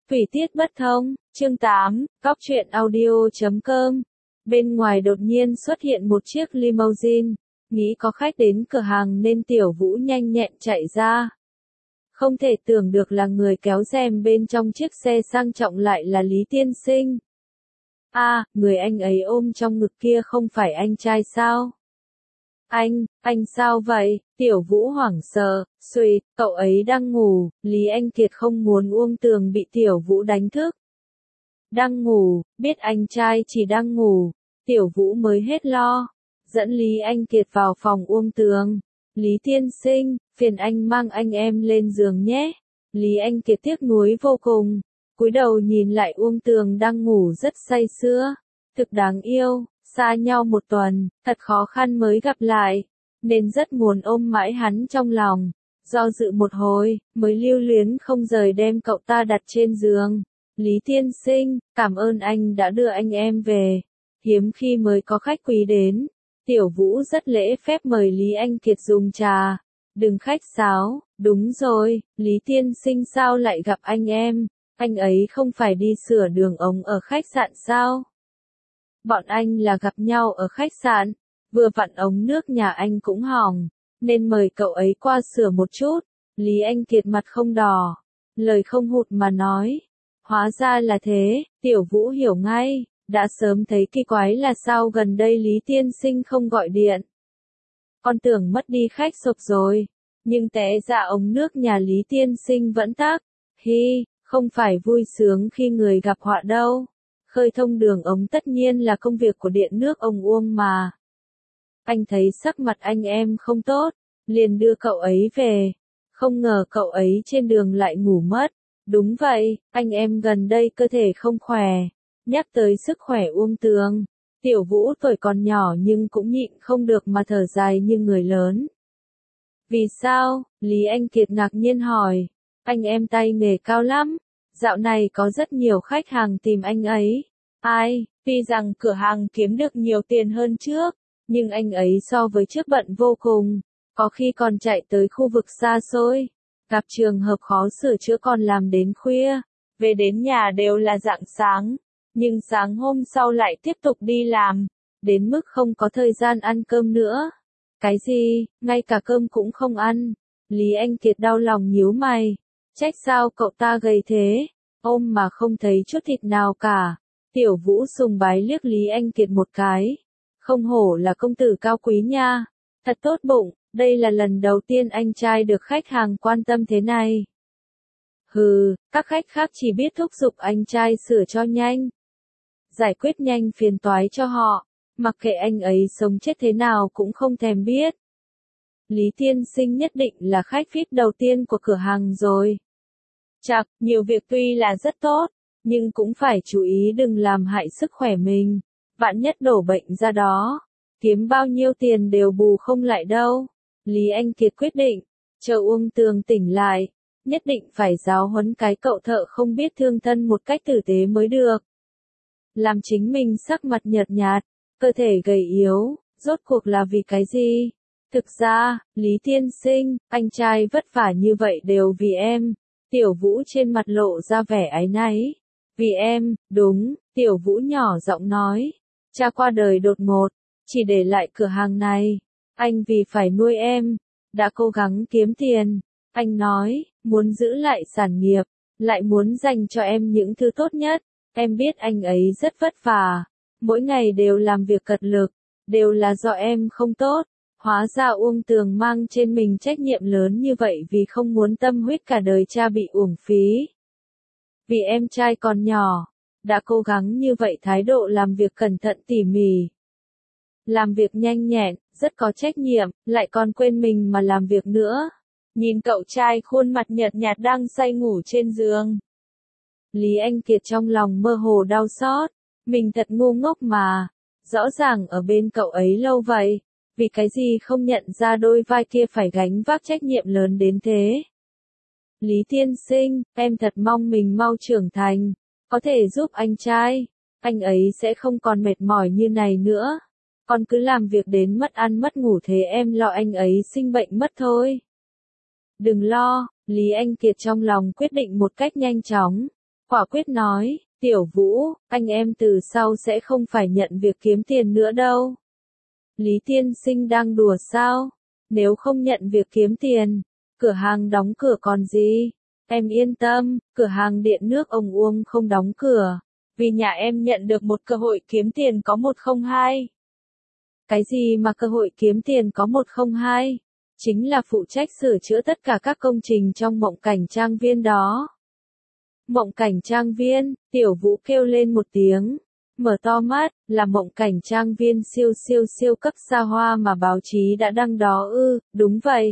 Thủy Tiết Bất Thông, chương 8, Cóc truyện audio.com. Bên ngoài đột nhiên xuất hiện một chiếc limousine, nghĩ có khách đến cửa hàng nên Tiểu Vũ nhanh nhẹn chạy ra. Không thể tưởng được là người kéo rèm bên trong chiếc xe sang trọng lại là Lý Tiên Sinh. Người anh ấy ôm trong ngực kia không phải anh trai sao? Anh sao vậy? Tiểu Vũ hoảng sợ, suýt, cậu ấy đang ngủ. Lý Anh Kiệt không muốn Uông Tường bị Tiểu Vũ đánh thức. Đang ngủ, biết anh trai chỉ đang ngủ, Tiểu Vũ mới hết lo. Dẫn Lý Anh Kiệt vào phòng Uông Tường. Lý Tiên Sinh, phiền anh mang anh em lên giường nhé. Lý Anh Kiệt tiếc nuối vô cùng, cúi đầu nhìn lại Uông Tường đang ngủ rất say sưa. Thực đáng yêu, xa nhau một tuần, thật khó khăn mới gặp lại, nên rất muốn ôm mãi hắn trong lòng. Do dự một hồi, mới lưu luyến không rời đem cậu ta đặt trên giường. Lý Tiên Sinh, cảm ơn anh đã đưa anh em về. Hiếm khi mới có khách quý đến. Tiểu Vũ rất lễ phép mời Lý Anh Kiệt dùng trà. Đừng khách sáo, đúng rồi, Lý Tiên Sinh sao lại gặp anh em? Anh ấy không phải đi sửa đường ống ở khách sạn sao? Bọn anh là gặp nhau ở khách sạn, vừa vặn ống nước nhà anh cũng hỏng, nên mời cậu ấy qua sửa một chút. Lý Anh Kiệt mặt không đỏ, lời không hụt mà nói. Hóa ra là thế, Tiểu Vũ hiểu ngay, đã sớm thấy kỳ quái là sao gần đây Lý Tiên Sinh không gọi điện. Con tưởng mất đi khách sộp rồi, nhưng té ra ống nước nhà Lý Tiên Sinh vẫn tắc. Không phải vui sướng khi người gặp họa đâu. Khơi thông đường ống tất nhiên là công việc của điện nước ông Uông mà. Anh thấy sắc mặt anh em không tốt, liền đưa cậu ấy về. Không ngờ cậu ấy trên đường lại ngủ mất. Đúng vậy, anh em gần đây cơ thể không khỏe. Nhắc tới sức khỏe Uông Tường, Tiểu Vũ tuổi còn nhỏ nhưng cũng nhịn không được mà thở dài như người lớn. Vì sao? Lý Anh Kiệt ngạc nhiên hỏi. Anh em tay nghề cao lắm. Dạo này có rất nhiều khách hàng tìm anh ấy. Tuy rằng cửa hàng kiếm được nhiều tiền hơn trước, nhưng anh ấy so với trước bận vô cùng, có khi còn chạy tới khu vực xa xôi, gặp trường hợp khó sửa chữa còn làm đến khuya, về đến nhà đều là rạng sáng, nhưng sáng hôm sau lại tiếp tục đi làm, đến mức không có thời gian ăn cơm nữa. Cái gì, ngay cả cơm cũng không ăn? Lý Anh Kiệt đau lòng nhíu mày, trách sao cậu ta gầy thế, ôm mà không thấy chút thịt nào cả. Tiểu Vũ sùng bái liếc Lý Anh Kiệt một cái. Không hổ là công tử cao quý nha. Thật tốt bụng, đây là lần đầu tiên anh trai được khách hàng quan tâm thế này. Các khách khác chỉ biết thúc giục anh trai sửa cho nhanh. Giải quyết nhanh phiền toái cho họ, mặc kệ anh ấy sống chết thế nào cũng không thèm biết. Lý Tiên Sinh nhất định là khách VIP đầu tiên của cửa hàng rồi. Chạc, nhiều việc tuy là rất tốt, nhưng cũng phải chú ý đừng làm hại sức khỏe mình. Vạn nhất đổ bệnh ra đó, kiếm bao nhiêu tiền đều bù không lại đâu. Lý Anh Kiệt quyết định, chờ Uông Tường tỉnh lại, nhất định phải giáo huấn cái cậu thợ không biết thương thân một cách tử tế mới được. Làm chính mình sắc mặt nhợt nhạt, cơ thể gầy yếu, rốt cuộc là vì cái gì? Thực ra, Lý Tiên Sinh, anh trai vất vả như vậy đều vì em. Tiểu Vũ trên mặt lộ ra vẻ áy náy. Vì em, đúng, Tiểu Vũ nhỏ giọng nói. Cha qua đời đột ngột, chỉ để lại cửa hàng này. Anh vì phải nuôi em, đã cố gắng kiếm tiền. Anh nói, muốn giữ lại sản nghiệp, lại muốn dành cho em những thứ tốt nhất. Em biết anh ấy rất vất vả, mỗi ngày đều làm việc cật lực, đều là do em không tốt. Hóa ra Uông Tường mang trên mình trách nhiệm lớn như vậy vì không muốn tâm huyết cả đời cha bị uổng phí. Vì em trai còn nhỏ, đã cố gắng như vậy, thái độ làm việc cẩn thận tỉ mỉ. Làm việc nhanh nhẹn, rất có trách nhiệm, lại còn quên mình mà làm việc nữa. Nhìn cậu trai khuôn mặt nhợt nhạt đang say ngủ trên giường. Lý Anh Kiệt trong lòng mơ hồ đau xót, mình thật ngu ngốc mà, rõ ràng ở bên cậu ấy lâu vậy. Vì cái gì không nhận ra đôi vai kia phải gánh vác trách nhiệm lớn đến thế? Lý Tiên Sinh, em thật mong mình mau trưởng thành, có thể giúp anh trai, anh ấy sẽ không còn mệt mỏi như này nữa. Con cứ làm việc đến mất ăn mất ngủ thế em lo anh ấy sinh bệnh mất thôi. Đừng lo, Lý Anh Kiệt trong lòng quyết định một cách nhanh chóng. quả quyết nói, Tiểu Vũ, anh em từ sau sẽ không phải nhận việc kiếm tiền nữa đâu. Lý tiên sinh đang đùa sao? Nếu không nhận việc kiếm tiền, cửa hàng đóng cửa còn gì? Em yên tâm, cửa hàng điện nước ông Uông không đóng cửa, vì nhà em nhận được một cơ hội kiếm tiền có 102. Cái gì mà cơ hội kiếm tiền có 102? Chính là phụ trách sửa chữa tất cả các công trình trong Mộng Cảnh Trang Viên đó. Mộng Cảnh Trang Viên, Tiểu Vũ kêu lên một tiếng, mở to mắt, là Mộng Cảnh Trang Viên siêu cấp xa hoa mà báo chí đã đăng đó ư? Đúng vậy.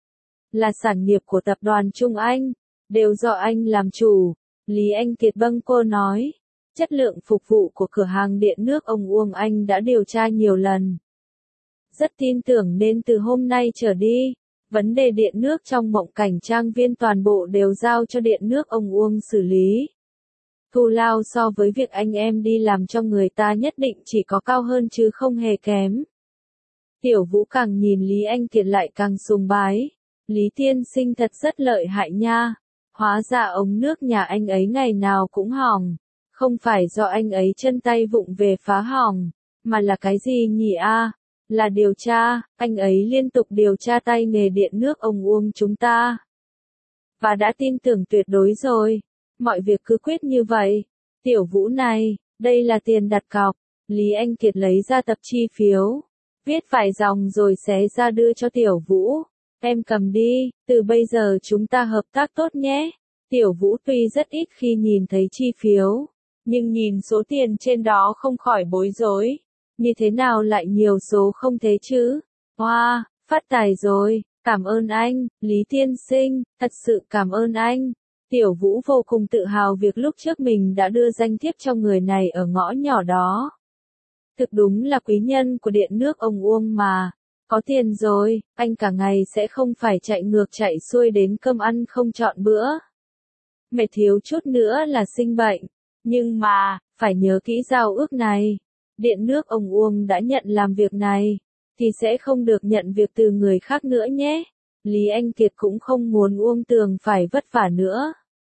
Là sản nghiệp của tập đoàn Trung Anh, đều do anh làm chủ, Lý Anh Kiệt bâng quơ nói. Chất lượng phục vụ của cửa hàng điện nước ông Uông anh đã điều tra nhiều lần. Rất tin tưởng nên từ hôm nay trở đi, vấn đề điện nước trong Mộng Cảnh Trang Viên toàn bộ đều giao cho điện nước ông Uông xử lý. Thù lao so với việc anh em đi làm cho người ta nhất định chỉ có cao hơn chứ không hề kém. Tiểu Vũ càng nhìn Lý Anh Kiệt lại càng sùng bái. Lý tiên sinh thật rất lợi hại nha. Hóa ra ống nước nhà anh ấy ngày nào cũng hỏng. Không phải do anh ấy chân tay vụng về phá hỏng, mà là cái gì nhỉ a? Là điều tra, anh ấy liên tục điều tra tay nghề điện nước ông Uông chúng ta. Và đã tin tưởng tuyệt đối rồi. Mọi việc cứ quyết như vậy. Tiểu Vũ này, đây là tiền đặt cọc. Lý Anh Kiệt lấy ra tập chi phiếu, viết vài dòng rồi xé ra đưa cho Tiểu Vũ. Em cầm đi, từ bây giờ chúng ta hợp tác tốt nhé. Tiểu Vũ tuy rất ít khi nhìn thấy chi phiếu, nhưng nhìn số tiền trên đó không khỏi bối rối. Như thế nào lại nhiều số không thế chứ? Wow, phát tài rồi, cảm ơn anh, Lý tiên sinh, thật sự cảm ơn anh. Tiểu Vũ vô cùng tự hào việc lúc trước mình đã đưa danh thiếp cho người này ở ngõ nhỏ đó. Thực đúng là quý nhân của điện nước ông Uông mà. Có tiền rồi, anh cả ngày sẽ không phải chạy ngược chạy xuôi đến cơm ăn không chọn bữa. Mệt thiếu chút nữa là sinh bệnh. Nhưng mà, phải nhớ kỹ giao ước này. Điện nước ông Uông đã nhận làm việc này, thì sẽ không được nhận việc từ người khác nữa nhé. Lý Anh Kiệt cũng không muốn Uông Tường phải vất vả nữa.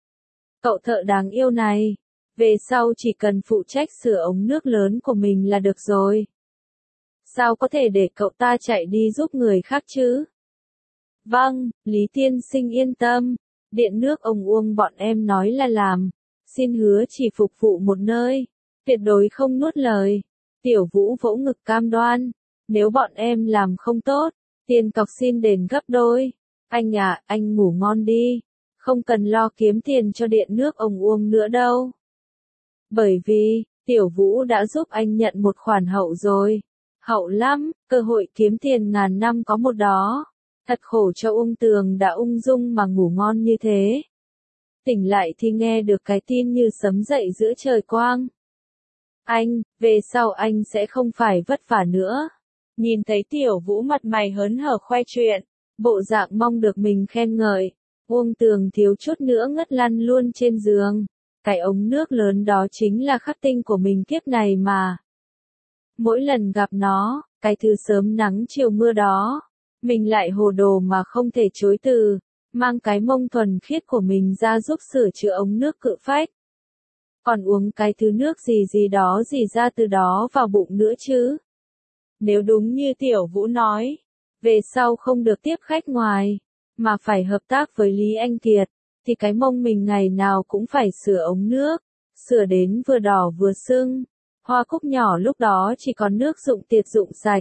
Cậu thợ đáng yêu này, về sau chỉ cần phụ trách sửa ống nước lớn của mình là được rồi. Sao có thể để cậu ta chạy đi giúp người khác chứ? Vâng, Lý tiên sinh yên tâm, điện nước ông Uông bọn em nói là làm, xin hứa chỉ phục vụ một nơi, tuyệt đối không nuốt lời. Tiểu Vũ vỗ ngực cam đoan, nếu bọn em làm không tốt, tiền cọc xin đền gấp đôi. Anh à, anh ngủ ngon đi, không cần lo kiếm tiền cho điện nước ông Uông nữa đâu. Bởi vì, Tiểu Vũ đã giúp anh nhận một khoản hậu rồi. Hậu lắm, cơ hội kiếm tiền ngàn năm có một đó. Thật khổ cho Uông Tường đã ung dung mà ngủ ngon như thế. Tỉnh lại thì nghe được cái tin như sấm dậy giữa trời quang. Anh, về sau anh sẽ không phải vất vả nữa. Nhìn thấy Tiểu Vũ mặt mày hớn hở khoe chuyện, bộ dạng mong được mình khen ngợi. Uông Tường thiếu chút nữa ngất lăn luôn trên giường. Cái ống nước lớn đó chính là khắc tinh của mình kiếp này mà. Mỗi lần gặp nó, cái thứ sớm nắng chiều mưa đó, mình lại hồ đồ mà không thể chối từ, mang cái mông thuần khiết của mình ra giúp sửa chữa ống nước cự phách. Còn uống cái thứ nước gì đó gì ra từ đó vào bụng nữa chứ. Nếu đúng như Tiểu Vũ nói, về sau không được tiếp khách ngoài, mà phải hợp tác với Lý Anh Kiệt, thì cái mông mình ngày nào cũng phải sửa ống nước, sửa đến vừa đỏ vừa sưng. Hoa cúc nhỏ lúc đó chỉ còn nước dụng tiệt dụng sạch.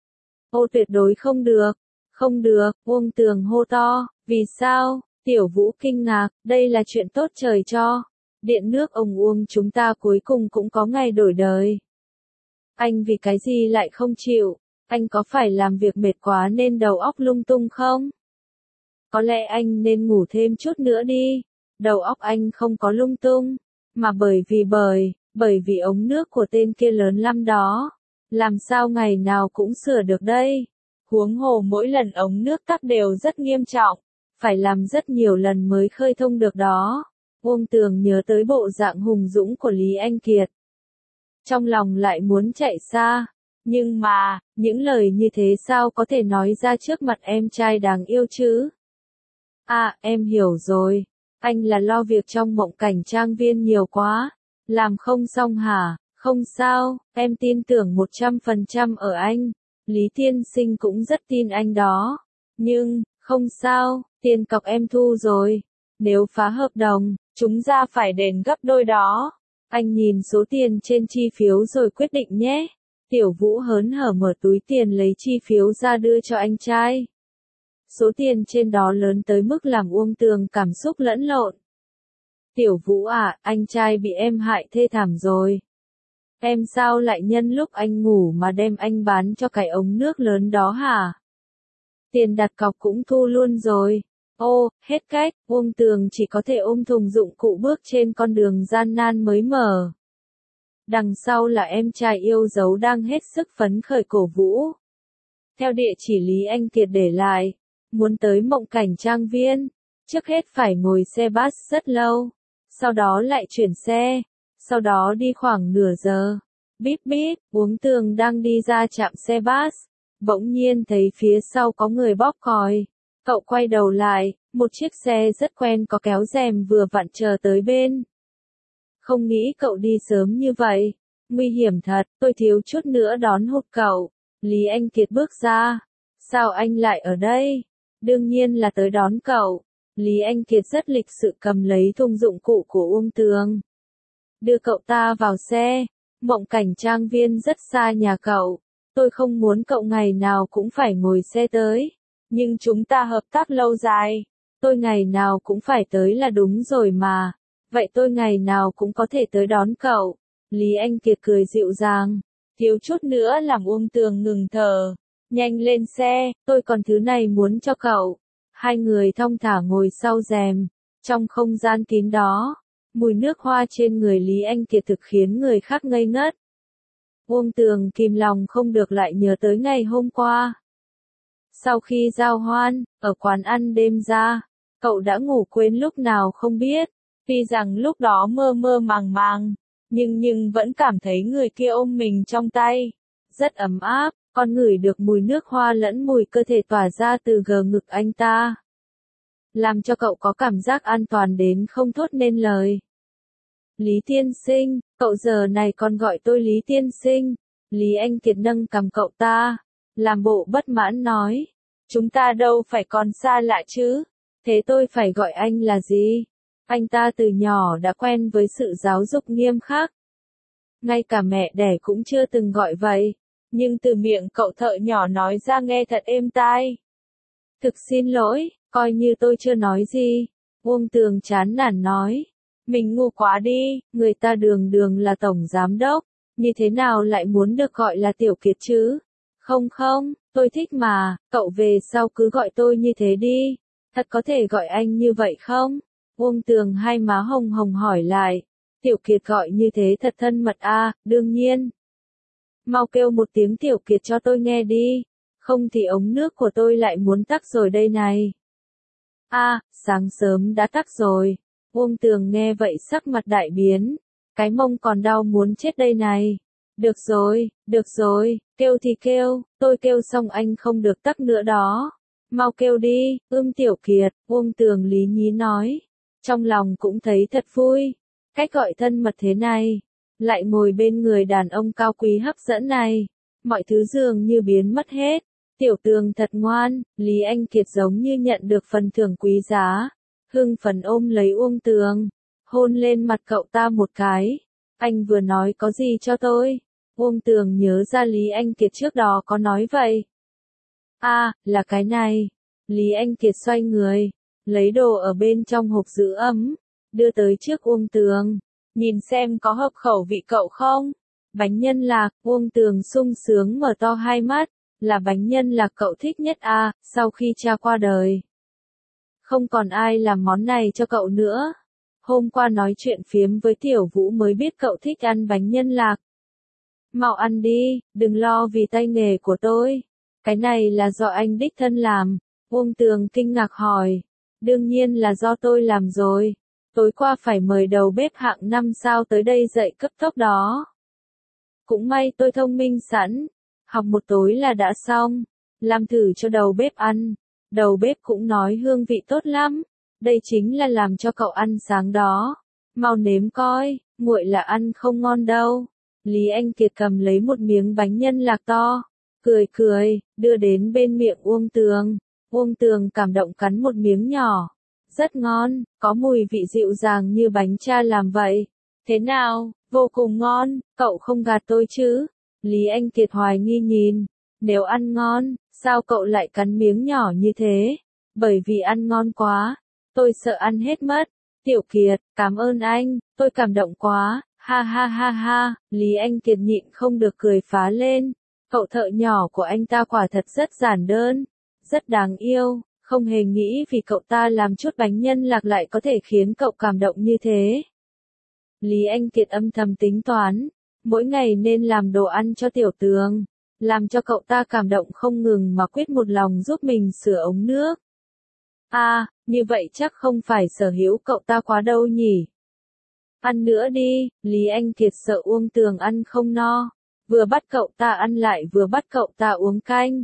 Ô tuyệt đối không được, không được, Uông Tường hô to, vì sao? Tiểu Vũ kinh ngạc, đây là chuyện tốt trời cho. Điện nước ông Uông chúng ta cuối cùng cũng có ngày đổi đời. Anh vì cái gì lại không chịu? Anh có phải làm việc mệt quá nên đầu óc lung tung không? Có lẽ anh nên ngủ thêm chút nữa đi. Đầu óc anh không có lung tung, mà bởi vì ống nước của tên kia lớn lắm đó. Làm sao ngày nào cũng sửa được đây? Huống hồ mỗi lần ống nước tắc đều rất nghiêm trọng, phải làm rất nhiều lần mới khơi thông được đó. Uông Tường nhớ tới bộ dạng hùng dũng của Lý Anh Kiệt. Trong lòng lại muốn chạy xa. Nhưng mà, những lời như thế sao có thể nói ra trước mặt em trai đáng yêu chứ? À, em hiểu rồi. Anh là lo việc trong mộng cảnh trang viên nhiều quá. Làm không xong hả? Không sao, em tin tưởng 100% ở anh. Lý tiên sinh cũng rất tin anh đó. Nhưng, không sao, tiền cọc em thu rồi. Nếu phá hợp đồng, chúng ta phải đền gấp đôi đó. Anh nhìn số tiền trên chi phiếu rồi quyết định nhé. Tiểu Vũ hớn hở mở túi tiền lấy chi phiếu ra đưa cho anh trai. Số tiền trên đó lớn tới mức làm Uông Tường cảm xúc lẫn lộn. Tiểu Vũ à, anh trai bị em hại thê thảm rồi. Em sao lại nhân lúc anh ngủ mà đem anh bán cho cái ống nước lớn đó hả? Tiền đặt cọc cũng thu luôn rồi. Ô, hết cách, Uông Tường chỉ có thể ôm thùng dụng cụ bước trên con đường gian nan mới mở. Đằng sau là em trai yêu dấu đang hết sức phấn khởi cổ vũ. Theo địa chỉ Lý Anh Kiệt để lại, muốn tới mộng cảnh trang viên, trước hết phải ngồi xe bus rất lâu, sau đó lại chuyển xe, sau đó đi khoảng nửa giờ. Bíp bíp, Uông Tường đang đi ra trạm xe bus, bỗng nhiên thấy phía sau có người bóp còi. Cậu quay đầu lại, một chiếc xe rất quen có kéo rèm vừa vặn chờ tới bên. Không nghĩ cậu đi sớm như vậy. Nguy hiểm thật, tôi thiếu chút nữa đón hụt cậu. Lý Anh Kiệt bước ra. Sao anh lại ở đây? Đương nhiên là tới đón cậu. Lý Anh Kiệt rất lịch sự cầm lấy thùng dụng cụ của Uông Tường. Đưa cậu ta vào xe. Mộng cảnh trang viên rất xa nhà cậu. Tôi không muốn cậu ngày nào cũng phải ngồi xe tới. Nhưng chúng ta hợp tác lâu dài. Tôi ngày nào cũng phải tới là đúng rồi mà. Vậy tôi ngày nào cũng có thể tới đón cậu. Lý Anh Kiệt cười dịu dàng. Thiếu chút nữa làm Uông Tường ngừng thở. Nhanh lên xe, tôi còn thứ này muốn cho cậu. Hai người thong thả ngồi sau rèm. Trong không gian kín đó, mùi nước hoa trên người Lý Anh Kiệt thực khiến người khác ngây ngất. Uông Tường kìm lòng không được lại nhớ tới ngày hôm qua. Sau khi giao hoan, ở quán ăn đêm ra, cậu đã ngủ quên lúc nào không biết. Tuy rằng lúc đó mơ mơ màng màng, nhưng vẫn cảm thấy người kia ôm mình trong tay. Rất ấm áp, con ngửi được mùi nước hoa lẫn mùi cơ thể tỏa ra từ gờ ngực anh ta. Làm cho cậu có cảm giác an toàn đến không thốt nên lời. Lý tiên sinh, cậu giờ này còn gọi tôi Lý tiên sinh. Lý Anh Kiệt nâng cằm cậu ta, làm bộ bất mãn nói. Chúng ta đâu phải còn xa lạ chứ, thế tôi phải gọi anh là gì? Anh ta từ nhỏ đã quen với sự giáo dục nghiêm khắc. Ngay cả mẹ đẻ cũng chưa từng gọi vậy, nhưng từ miệng cậu thợ nhỏ nói ra nghe thật êm tai. Thực xin lỗi, coi như tôi chưa nói gì. Uông Tường chán nản nói. Mình ngu quá đi, người ta đường đường là tổng giám đốc, như thế nào lại muốn được gọi là Tiểu Kiệt chứ? Không không, tôi thích mà, cậu về sau cứ gọi tôi như thế đi. Thật có thể gọi anh như vậy không? Uông Tường hai má hồng hồng hỏi lại. Tiểu Kiệt gọi như thế thật thân mật à, đương nhiên. Mau kêu một tiếng Tiểu Kiệt cho tôi nghe đi. Không thì ống nước của tôi lại muốn tắc rồi đây này. À, sáng sớm đã tắc rồi. Uông Tường nghe vậy sắc mặt đại biến. Cái mông còn đau muốn chết đây này. Được rồi, kêu thì kêu, tôi kêu xong anh không được tắc nữa đó. Mau kêu đi, Tiểu Kiệt, Uông Tường lý nhí nói. Trong lòng cũng thấy thật vui. Cách gọi thân mật thế này. Lại ngồi bên người đàn ông cao quý hấp dẫn này. Mọi thứ dường như biến mất hết. Tiểu Tường thật ngoan, Lý Anh Kiệt giống như nhận được phần thưởng quý giá. Hưng phấn ôm lấy Uông Tường. Hôn lên mặt cậu ta một cái. Anh vừa nói có gì cho tôi? Uông Tường nhớ ra Lý Anh Kiệt trước đó có nói vậy. À, là cái này. Lý Anh Kiệt xoay người, lấy đồ ở bên trong hộp giữ ấm, đưa tới trước Uông Tường. Nhìn xem có hợp khẩu vị cậu không? Bánh nhân lạc, Uông Tường sung sướng mở to hai mắt. Là bánh nhân lạc cậu thích nhất à, sau khi cha qua đời. Không còn ai làm món này cho cậu nữa. Hôm qua nói chuyện phiếm với Tiểu Vũ mới biết cậu thích ăn bánh nhân lạc. Mau ăn đi, đừng lo vì tay nghề của tôi. Cái này là do anh đích thân làm. Uông Tường kinh ngạc hỏi. Đương nhiên là do tôi làm rồi. Tối qua phải mời đầu bếp hạng 5 sao tới đây dạy cấp tốc đó. Cũng may tôi thông minh sẵn. Học một tối là đã xong. Làm thử cho đầu bếp ăn. Đầu bếp cũng nói hương vị tốt lắm. đây chính là làm cho cậu ăn sáng đó. Mau nếm coi, nguội là ăn không ngon đâu. Lý Anh Kiệt cầm lấy một miếng bánh nhân lạc to, cười cười, đưa đến bên miệng Uông Tường. Uông Tường cảm động cắn một miếng nhỏ. Rất ngon, có mùi vị dịu dàng như bánh cha làm vậy. Thế nào, vô cùng ngon, cậu không gạt tôi chứ? Lý Anh Kiệt hoài nghi nhìn. Nếu ăn ngon, sao cậu lại cắn miếng nhỏ như thế? Bởi vì ăn ngon quá, tôi sợ ăn hết mất. Tiểu Kiệt, cảm ơn anh, tôi cảm động quá, ha ha ha ha, Lý Anh Kiệt nhịn không được cười phá lên. Cậu thợ nhỏ của anh ta quả thật rất giản đơn, rất đáng yêu, không hề nghĩ vì cậu ta làm chút bánh nhân lạc lại có thể khiến cậu cảm động như thế. Lý Anh Kiệt âm thầm tính toán, mỗi ngày nên làm đồ ăn cho Tiểu Tường, làm cho cậu ta cảm động không ngừng mà quyết một lòng giúp mình sửa ống nước. À, như vậy chắc không phải sở hữu cậu ta quá đâu nhỉ. Ăn nữa đi, Lý Anh Kiệt sợ Uông Tường ăn không no, vừa bắt cậu ta ăn lại vừa bắt cậu ta uống canh.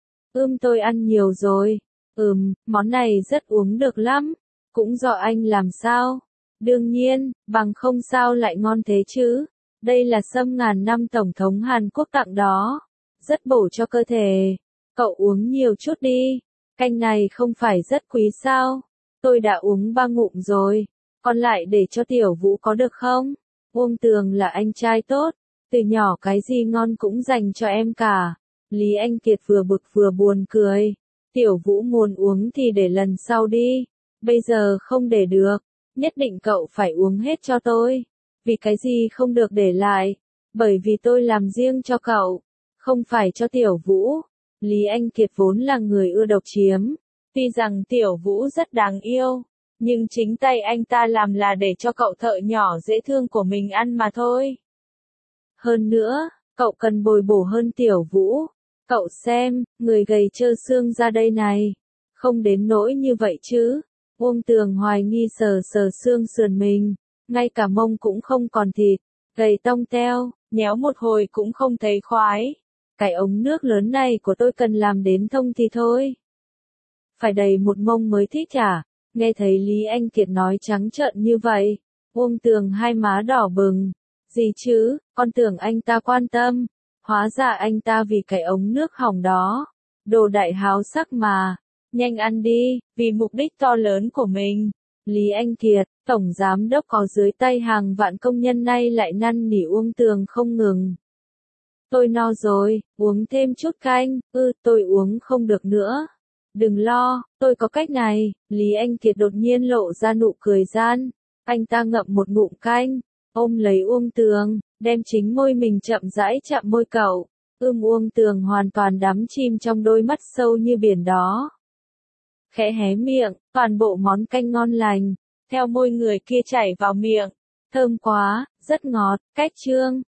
Tôi ăn nhiều rồi. Món này rất uống được lắm. Cũng do anh làm sao? Đương nhiên, bằng không sao lại ngon thế chứ. Đây là sâm ngàn năm Tổng thống Hàn Quốc tặng đó. Rất bổ cho cơ thể. Cậu uống nhiều chút đi. Canh này không phải rất quý sao? Tôi đã uống 3 ngụm rồi. Còn lại để cho Tiểu Vũ có được không? Uông Tường là anh trai tốt. Từ nhỏ cái gì ngon cũng dành cho em cả. Lý Anh Kiệt vừa bực vừa buồn cười. Tiểu Vũ muốn uống thì để lần sau đi. Bây giờ không để được. Nhất định cậu phải uống hết cho tôi. Vì cái gì không được để lại? Bởi vì tôi làm riêng cho cậu. Không phải cho Tiểu Vũ. Lý Anh Kiệt vốn là người ưa độc chiếm. Tuy rằng Tiểu Vũ rất đáng yêu. Nhưng chính tay anh ta làm là để cho cậu thợ nhỏ dễ thương của mình ăn mà thôi. Hơn nữa, cậu cần bồi bổ hơn Tiểu Vũ. Cậu xem, người gầy trơ xương ra đây này. Không đến nỗi như vậy chứ. Uông Tường hoài nghi sờ sờ xương sườn mình. Ngay cả mông cũng không còn thịt. Gầy tông teo, nhéo một hồi cũng không thấy khoái. Cái ống nước lớn này của tôi cần làm đến thông thì thôi. Phải đầy một mông mới thích à? Nghe thấy Lý Anh Kiệt nói trắng trợn như vậy. Uông Tường hai má đỏ bừng. Gì chứ, con tưởng anh ta quan tâm. Hóa ra anh ta vì cái ống nước hỏng đó. Đồ đại háo sắc mà. Nhanh ăn đi, vì mục đích to lớn của mình. Lý Anh Kiệt, tổng giám đốc có dưới tay hàng vạn công nhân nay lại năn nỉ Uông Tường không ngừng. Tôi no rồi, uống thêm chút canh, tôi uống không được nữa. Đừng lo, tôi có cách này. Lý Anh Kiệt đột nhiên lộ ra nụ cười gian. Anh ta ngậm một ngụm canh, ôm lấy Uông Tường, đem chính môi mình chậm rãi chạm môi cậu. Uông Tường hoàn toàn đắm chìm trong đôi mắt sâu như biển đó. Khẽ hé miệng, toàn bộ món canh ngon lành, theo môi người kia chảy vào miệng. Thơm quá, rất ngọt, cách chương.